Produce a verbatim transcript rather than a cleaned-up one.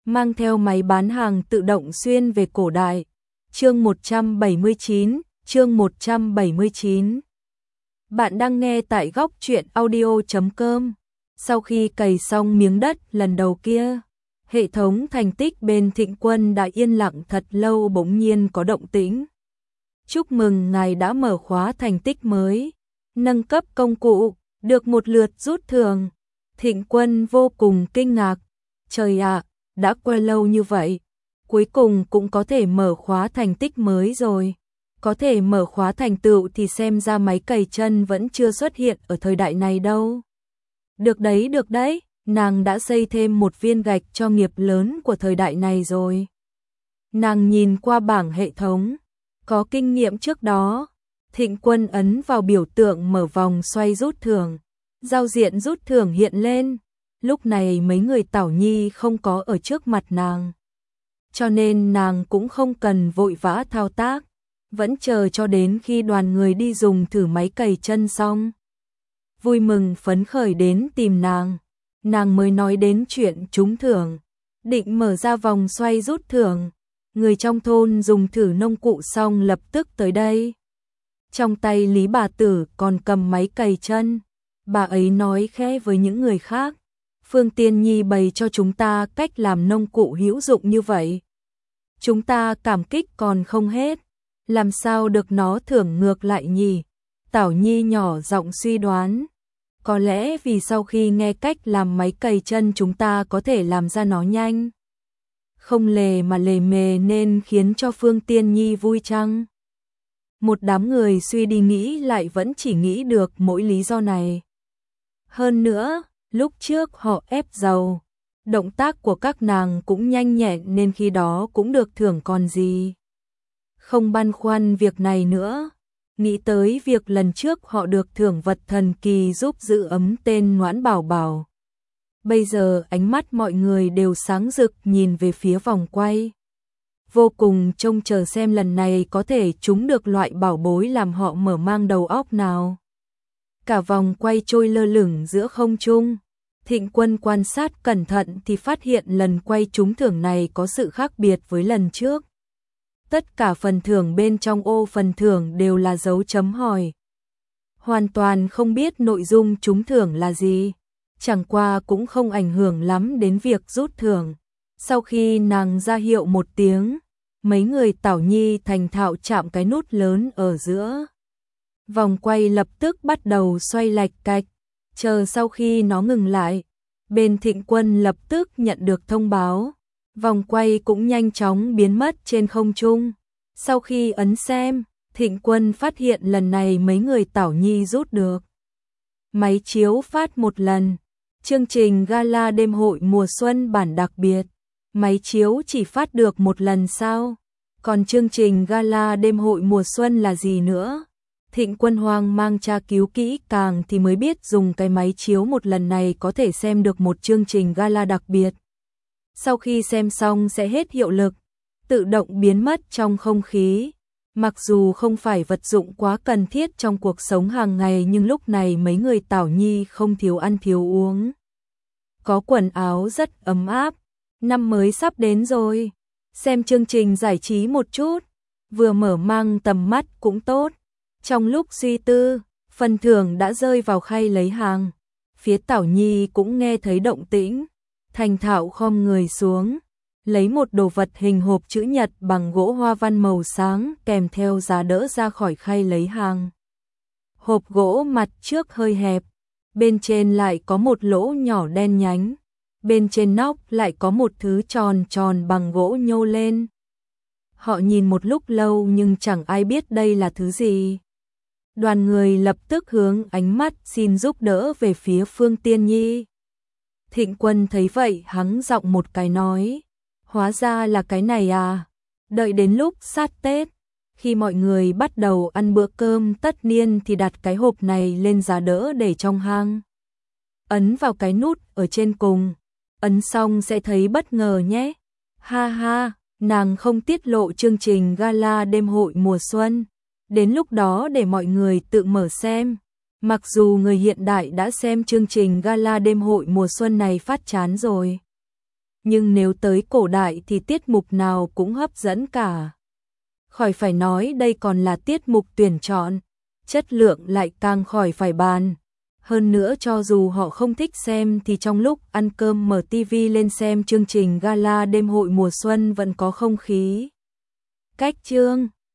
mang theo máy bán hàng tự động xuyên về cổ đại. Chương một trăm bảy mươi chín, chương một trăm bảy mươi chín. Bạn đang nghe tại góc truyện audio chấm com. Sau khi cày xong miếng đất lần đầu kia, hệ thống thành tích bên Thịnh Quân đã yên lặng thật lâu, bỗng nhiên có động tĩnh. Chúc mừng ngài đã mở khóa thành tích mới, nâng cấp công cụ, được một lượt rút thưởng. Thịnh Quân vô cùng kinh ngạc. Trời ạ, đã qua lâu như vậy, cuối cùng cũng có thể mở khóa thành tích mới rồi. Có thể mở khóa thành tựu thì xem ra máy cày chân vẫn chưa xuất hiện ở thời đại này đâu. Được đấy, được đấy, nàng đã xây thêm một viên gạch cho nghiệp lớn của thời đại này rồi. Nàng nhìn qua bảng hệ thống, có kinh nghiệm trước đó. Thịnh Quân ấn vào biểu tượng mở vòng xoay rút thưởng. Giao diện rút thưởng hiện lên. Lúc này mấy người Tảo Nhi không có ở trước mặt nàng, cho nên nàng cũng không cần vội vã thao tác, vẫn chờ cho đến khi đoàn người đi dùng thử máy cày chân xong, vui mừng phấn khởi đến tìm nàng. Nàng mới nói đến chuyện trúng thưởng, định mở ra vòng xoay rút thưởng. Người trong thôn dùng thử nông cụ xong lập tức tới đây. Trong tay Lý bà tử còn cầm máy cày chân. Bà ấy nói khẽ với những người khác, Phương Tiên Nhi bày cho chúng ta cách làm nông cụ hữu dụng như vậy. Chúng ta cảm kích còn không hết, làm sao được nó thưởng ngược lại nhỉ? Tảo Nhi nhỏ giọng suy đoán, có lẽ vì sau khi nghe cách làm máy cày chân chúng ta có thể làm ra nó nhanh, không lề mà lề mề nên khiến cho Phương Tiên Nhi vui chăng? Một đám người suy đi nghĩ lại vẫn chỉ nghĩ được mỗi lý do này. Hơn nữa, lúc trước họ ép dầu, động tác của các nàng cũng nhanh nhẹn nên khi đó cũng được thưởng còn gì. Không băn khoăn việc này nữa, nghĩ tới việc lần trước họ được thưởng vật thần kỳ giúp giữ ấm tên Noãn Bảo Bảo. Bây giờ ánh mắt mọi người đều sáng rực nhìn về phía vòng quay, vô cùng trông chờ xem lần này có thể trúng được loại bảo bối làm họ mở mang đầu óc nào. Cả vòng quay trôi lơ lửng giữa không trung. Thịnh Quân quan sát cẩn thận thì phát hiện lần quay trúng thưởng này có sự khác biệt với lần trước. Tất cả phần thưởng bên trong ô phần thưởng đều là dấu chấm hỏi. Hoàn toàn không biết nội dung trúng thưởng là gì. Chẳng qua cũng không ảnh hưởng lắm đến việc rút thưởng. Sau khi nàng ra hiệu một tiếng, mấy người Tảo Nhi thành thạo chạm cái nút lớn ở giữa. Vòng quay lập tức bắt đầu xoay lạch cạch, chờ sau khi nó ngừng lại, bên Thịnh Quân lập tức nhận được thông báo, vòng quay cũng nhanh chóng biến mất trên không trung. Sau khi ấn xem, Thịnh Quân phát hiện lần này mấy người Tảo Nhi rút được máy chiếu phát một lần, chương trình gala đêm hội mùa xuân bản đặc biệt. Máy chiếu chỉ phát được một lần sao? Còn chương trình gala đêm hội mùa xuân là gì nữa? Thịnh Quân hoang mang tra cứu kỹ càng thì mới biết dùng cái máy chiếu một lần này có thể xem được một chương trình gala đặc biệt. Sau khi xem xong sẽ hết hiệu lực, tự động biến mất trong không khí. Mặc dù không phải vật dụng quá cần thiết trong cuộc sống hàng ngày nhưng lúc này mấy người Tảo Nhi không thiếu ăn thiếu uống. Có quần áo rất ấm áp, năm mới sắp đến rồi. Xem chương trình giải trí một chút, vừa mở mang tầm mắt cũng tốt. Trong lúc suy tư, phần thưởng đã rơi vào khay lấy hàng. Phía Tảo Nhi cũng nghe thấy động tĩnh, thành thạo khom người xuống, lấy một đồ vật hình hộp chữ nhật bằng gỗ hoa văn màu sáng kèm theo giá đỡ ra khỏi khay lấy hàng. Hộp gỗ mặt trước hơi hẹp, bên trên lại có một lỗ nhỏ đen nhánh, bên trên nóc lại có một thứ tròn tròn bằng gỗ nhô lên. Họ nhìn một lúc lâu nhưng chẳng ai biết đây là thứ gì. Đoàn người lập tức hướng ánh mắt xin giúp đỡ về phía Phương Tiên Nhi. Thịnh Quân thấy vậy hắng giọng một cái nói, hóa ra là cái này à. Đợi đến lúc sát Tết, khi mọi người bắt đầu ăn bữa cơm tất niên thì đặt cái hộp này lên giá đỡ để trong hang. Ấn vào cái nút ở trên cùng, ấn xong sẽ thấy bất ngờ nhé. Ha ha, nàng không tiết lộ chương trình gala đêm hội mùa xuân. Đến lúc đó để mọi người tự mở xem. Mặc dù người hiện đại đã xem chương trình gala đêm hội mùa xuân này phát chán rồi, nhưng nếu tới cổ đại thì tiết mục nào cũng hấp dẫn cả. Khỏi phải nói đây còn là tiết mục tuyển chọn, chất lượng lại càng khỏi phải bàn. Hơn nữa cho dù họ không thích xem thì trong lúc ăn cơm mở ti vi lên xem chương trình gala đêm hội mùa xuân vẫn có không khí. Cách chương